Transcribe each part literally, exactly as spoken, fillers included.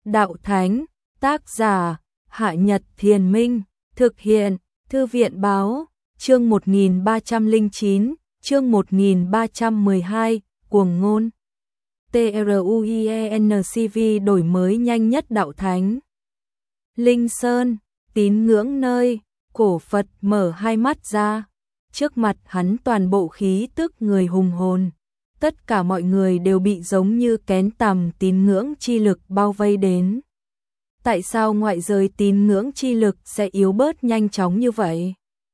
Đạo Thánh, tác giả, Hạ Nhật Thiền Minh, thực hiện, Thư viện Báo, chương một nghìn ba trăm lẻ chín, chương một nghìn ba trăm mười hai, cuồng ngôn. TRUIENCV đổi mới nhanh nhất Đạo Thánh. Linh Sơn, tín ngưỡng nơi, cổ Phật mở hai mắt ra. Trước mặt hắn toàn bộ khí tức người hùng hồn. Tất cả mọi người đều bị giống như kén tằm tín ngưỡng chi lực bao vây đến. Tại sao ngoại giới tín ngưỡng chi lực sẽ yếu bớt nhanh chóng như vậy?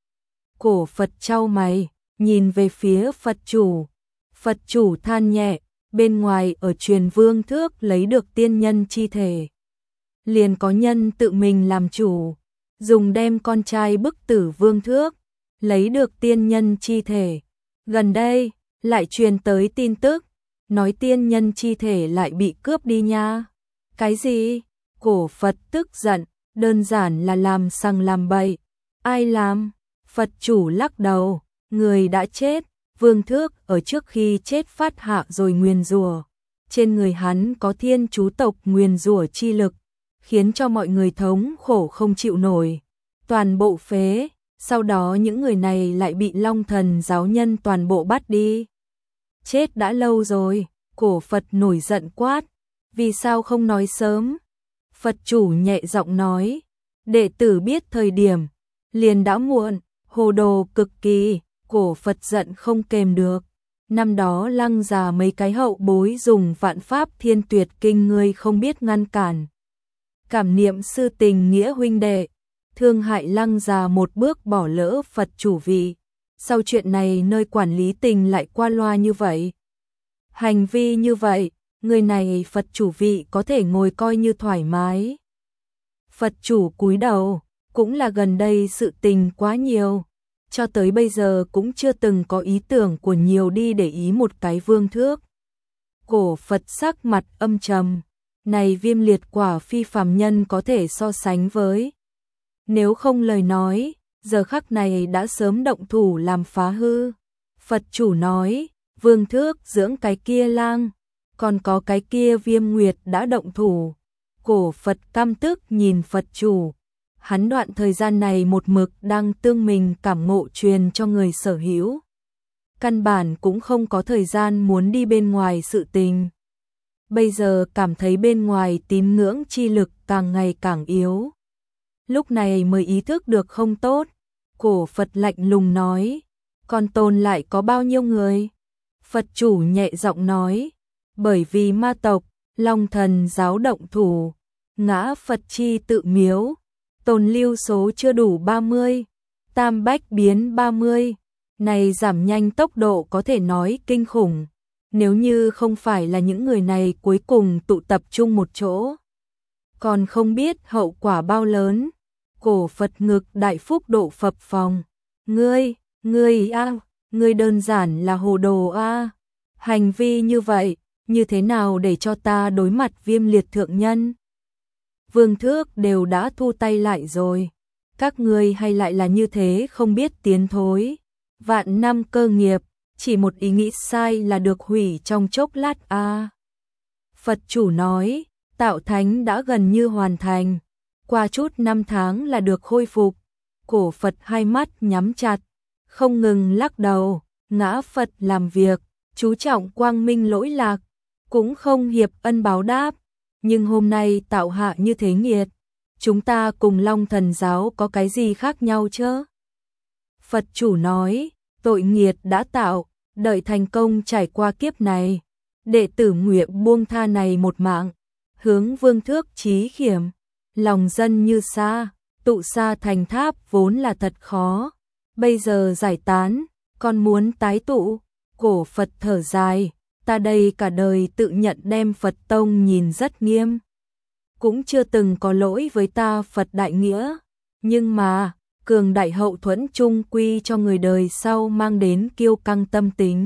Cổ Phật chau mày, nhìn về phía Phật chủ. Phật chủ than nhẹ, bên ngoài ở Truyền Vương Thước lấy được tiên nhân chi thể. Liền có nhân tự mình làm chủ, dùng đem con trai bức tử Vương Thước, lấy được tiên nhân chi thể. Gần đây, lại truyền tới tin tức, nói tiên nhân chi thể lại bị cướp đi nha. Cái gì? Cổ Phật tức giận, đơn giản là làm sằng làm bậy. Ai làm? Phật chủ lắc đầu, người đã chết. Vương Thước ở trước khi chết phát hạ rồi nguyền rủa. Trên người hắn có thiên chú tộc nguyền rủa chi lực, khiến cho mọi người thống khổ không chịu nổi. Toàn bộ phế, sau đó những người này lại bị Long Thần giáo nhân toàn bộ bắt đi. Chết đã lâu rồi, cổ Phật nổi giận quát, vì sao không nói sớm? Phật chủ nhẹ giọng nói, đệ tử biết thời điểm, liền đã muộn, hồ đồ cực kỳ. Cổ Phật giận không kềm được. Năm đó Lăng già mấy cái hậu bối dùng vạn pháp thiên tuyệt kinh ngươi không biết ngăn cản. Cảm niệm sư tình nghĩa huynh đệ, thương hại Lăng già một bước bỏ lỡ Phật chủ vị. Sau chuyện này nơi quản lý tình lại qua loa như vậy. Hành vi như vậy, người này Phật chủ vị có thể ngồi coi như thoải mái. Phật chủ cúi đầu, cũng là gần đây sự tình quá nhiều. Cho tới bây giờ cũng chưa từng có ý tưởng của nhiều đi để ý một cái Vương Thước. Cổ Phật sắc mặt âm trầm, này viêm liệt quả phi phàm nhân có thể so sánh với. Nếu không lời nói, giờ khắc này đã sớm động thủ làm phá hư. Phật chủ nói, Vương Thước dưỡng cái kia lang, còn có cái kia viêm nguyệt đã động thủ. Cổ Phật căm tức nhìn Phật chủ. Hắn đoạn thời gian này một mực đang tương mình cảm ngộ truyền cho người sở hữu. Căn bản cũng không có thời gian muốn đi bên ngoài sự tình. Bây giờ cảm thấy bên ngoài tín ngưỡng chi lực càng ngày càng yếu. Lúc này mới ý thức được không tốt. Cổ Phật lạnh lùng nói, còn tồn lại có bao nhiêu người? Phật chủ nhẹ giọng nói, bởi vì ma tộc, Long Thần giáo động thủ, ngã Phật chi tự miếu. Tồn lưu số chưa đủ ba mươi, tam bách biến ba mươi, này giảm nhanh tốc độ có thể nói kinh khủng, nếu như không phải là những người này cuối cùng tụ tập trung một chỗ. Còn không biết hậu quả bao lớn. Cổ Phật ngực đại phúc độ phập phồng, ngươi, ngươi a, ngươi đơn giản là hồ đồ a. Hành vi như vậy, như thế nào để cho ta đối mặt viêm liệt thượng nhân? Vương Thước đều đã thu tay lại rồi. Các ngươi hay lại là như thế không biết tiến thối. Vạn năm cơ nghiệp, chỉ một ý nghĩ sai là được hủy trong chốc lát a. À. Phật chủ nói, tạo thánh đã gần như hoàn thành. Qua chút năm tháng là được khôi phục. Cổ Phật hai mắt nhắm chặt, không ngừng lắc đầu. Ngã Phật làm việc, chú trọng quang minh lỗi lạc, cũng không hiệp ân báo đáp. Nhưng hôm nay tạo hạ như thế nghiệt, chúng ta cùng Long Thần giáo có cái gì khác nhau chứ? Phật chủ nói, tội nghiệt đã tạo, đợi thành công trải qua kiếp này. Đệ tử nguyện buông tha này một mạng, hướng Vương Thước chí khiểm. Lòng dân như sa, tụ sa thành tháp vốn là thật khó. Bây giờ giải tán, còn muốn tái tụ. Cổ Phật thở dài. Ta đây cả đời tự nhận đem Phật Tông nhìn rất nghiêm. Cũng chưa từng có lỗi với ta Phật đại nghĩa. Nhưng mà, cường đại hậu thuẫn chung quy cho người đời sau mang đến kiêu căng tâm tính.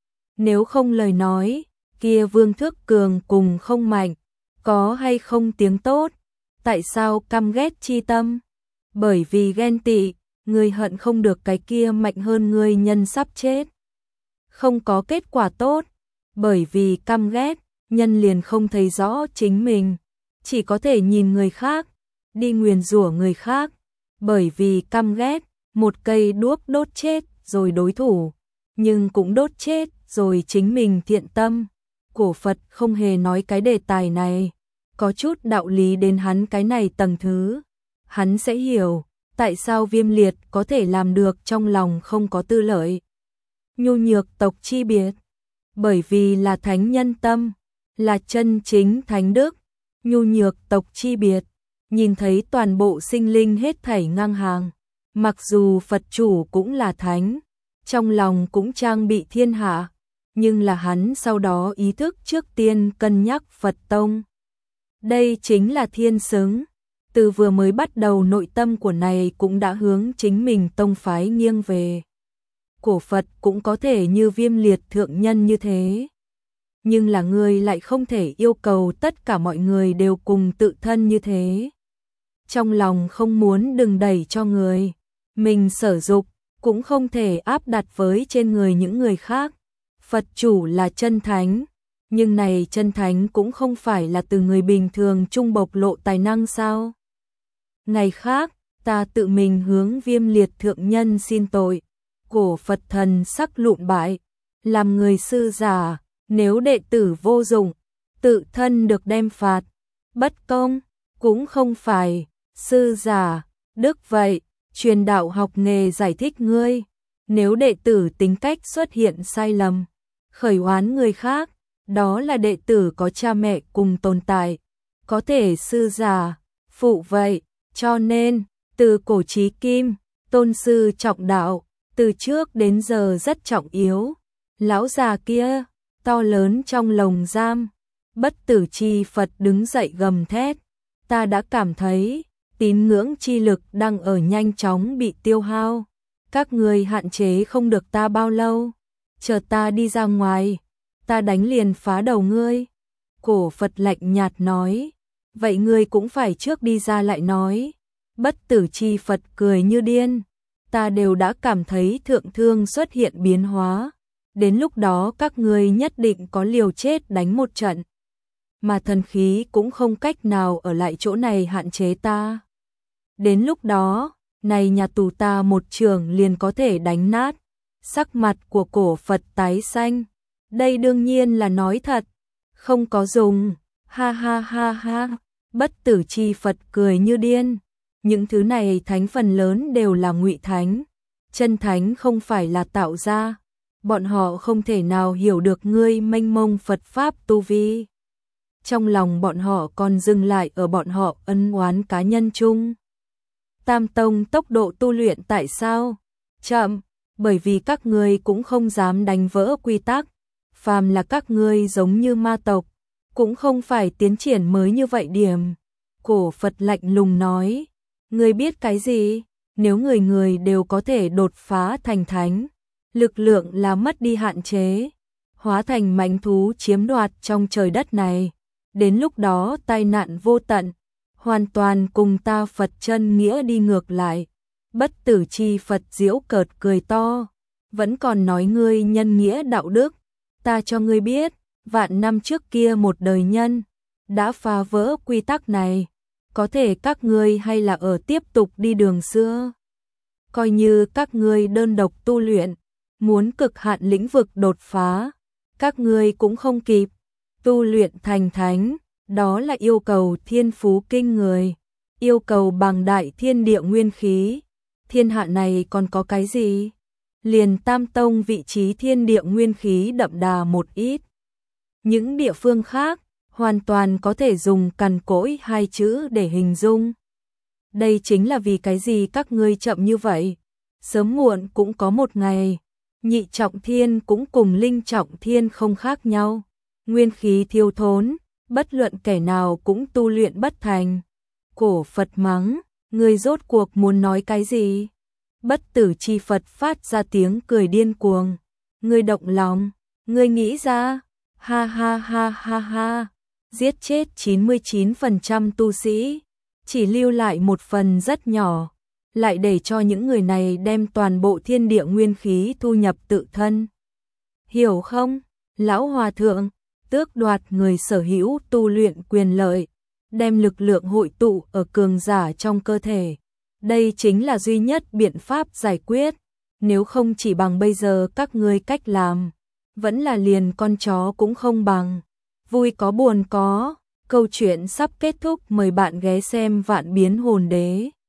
Nếu không lời nói, kia Vương Thước cường cùng không mạnh, có hay không tiếng tốt. Tại sao căm ghét chi tâm? Bởi vì ghen tị, người hận không được cái kia mạnh hơn người nhân sắp chết. Không có kết quả tốt. Bởi vì căm ghét, nhân liền không thấy rõ chính mình. chỉ có thể nhìn người khác, đi nguyền rủa người khác, bởi vì căm ghét, một cây đuốc đốt chết rồi đối thủ, nhưng cũng đốt chết rồi chính mình thiện tâm. Cổ Phật không hề nói cái đề tài này, có chút đạo lý đến hắn cái này tầng thứ. Hắn sẽ hiểu, tại sao Viêm Liệt có thể làm được trong lòng không có tư lợi. Nhu nhược tộc chi biệt, bởi vì là thánh nhân tâm, là chân chính thánh đức. Nhu nhược tộc chi biệt, nhìn thấy toàn bộ sinh linh hết thảy ngang hàng, mặc dù Phật chủ cũng là thánh, trong lòng cũng trang bị thiên hạ, nhưng là hắn sau đó ý thức trước tiên cân nhắc Phật tông. Đây chính là thiên xứng, từ vừa mới bắt đầu nội tâm của này cũng đã hướng chính mình tông phái nghiêng về. Cổ Phật cũng có thể như Viêm Liệt thượng nhân như thế, nhưng là người lại không thể yêu cầu tất cả mọi người đều cùng tự thân như thế. Trong lòng không muốn đừng đẩy cho người mình sở dục, cũng không thể áp đặt với trên người những người khác. Phật chủ là chân thánh, nhưng này chân thánh cũng không phải là từ người bình thường trung bộc lộ tài năng sao? Ngày khác, ta tự mình hướng Viêm Liệt thượng nhân xin tội. Cổ Phật thần sắc lụn bại, làm người sư giả, nếu đệ tử vô dụng, tự thân được đem phạt, bất công, cũng không phải, sư giả, đức vậy, truyền đạo học nghề giải thích ngươi, nếu đệ tử tính cách xuất hiện sai lầm, khởi oán người khác, đó là đệ tử có cha mẹ cùng tồn tại, có thể sư giả, phụ vậy, cho nên, từ cổ chí kim, tôn sư trọng đạo, từ trước đến giờ rất trọng yếu. Lão già kia, to lớn trong lồng giam, bất tử chi Phật đứng dậy gầm thét, ta đã cảm thấy tín ngưỡng chi lực đang ở nhanh chóng bị tiêu hao, các người hạn chế không được ta bao lâu, chờ ta đi ra ngoài, ta đánh liền phá đầu ngươi. Cổ Phật lạnh nhạt nói, vậy ngươi cũng phải trước đi ra lại nói. Bất tử chi Phật cười như điên, ta đều đã cảm thấy thượng thương xuất hiện biến hóa, đến lúc đó các ngươi nhất định có liều chết đánh một trận, mà thần khí cũng không cách nào ở lại chỗ này hạn chế ta. Đến lúc đó, này nhà tù ta một trường liền có thể đánh nát. Sắc mặt của Cổ Phật tái xanh, đây đương nhiên là nói thật, không có dùng, ha ha ha ha. Bất tử chi Phật cười như điên, những thứ này thánh phần lớn đều là ngụy thánh, chân thánh không phải là tạo ra, bọn họ không thể nào hiểu được ngươi mênh mông Phật Pháp tu vi. Trong lòng bọn họ còn dừng lại ở bọn họ ân oán cá nhân chung. Tam tông tốc độ tu luyện tại sao chậm? Bởi vì các ngươi cũng không dám đánh vỡ quy tắc, phàm là các ngươi giống như ma tộc, cũng không phải tiến triển mới như vậy điểm. Cổ Phật lạnh lùng nói, ngươi biết cái gì? Nếu người người đều có thể đột phá thành thánh, lực lượng là mất đi hạn chế, hóa thành mãnh thú chiếm đoạt trong trời đất này, đến lúc đó tai nạn vô tận, hoàn toàn cùng ta Phật chân nghĩa đi ngược lại. Bất tử chi Phật giễu cợt cười to, vẫn còn nói ngươi nhân nghĩa đạo đức, ta cho ngươi biết, vạn năm trước kia một đời nhân đã phá vỡ quy tắc này, có thể các ngươi hay là ở tiếp tục đi đường xưa. Coi như các ngươi đơn độc tu luyện, muốn cực hạn lĩnh vực đột phá, các ngươi cũng không kịp. Tu luyện thành thánh, đó là yêu cầu thiên phú kinh người, yêu cầu bằng đại thiên địa nguyên khí. Thiên hạ này còn có cái gì? Liền Tam Tông vị trí thiên địa nguyên khí đậm đà một ít. Những địa phương khác, hoàn toàn có thể dùng cằn cỗi hai chữ để hình dung. Đây chính là vì cái gì các ngươi chậm như vậy. Sớm muộn cũng có một ngày, nhị trọng thiên cũng cùng linh trọng thiên không khác nhau. Nguyên khí thiếu thốn, bất luận kẻ nào cũng tu luyện bất thành. Cổ Phật mắng, ngươi rốt cuộc muốn nói cái gì? Bất tử chi Phật phát ra tiếng cười điên cuồng. Ngươi động lòng, ngươi nghĩ ra, ha ha ha ha ha, giết chết chín mươi chín phần trăm tu sĩ, chỉ lưu lại một phần rất nhỏ, lại để cho những người này đem toàn bộ thiên địa nguyên khí thu nhập tự thân. Hiểu không, lão hòa thượng, tước đoạt người sở hữu tu luyện quyền lợi, đem lực lượng hội tụ ở cường giả trong cơ thể. Đây chính là duy nhất biện pháp giải quyết, nếu không chỉ bằng bây giờ các ngươi cách làm, vẫn là liền con chó cũng không bằng. Vui có buồn có, câu chuyện sắp kết thúc, mời bạn ghé xem Vạn Biến Hồn Đế.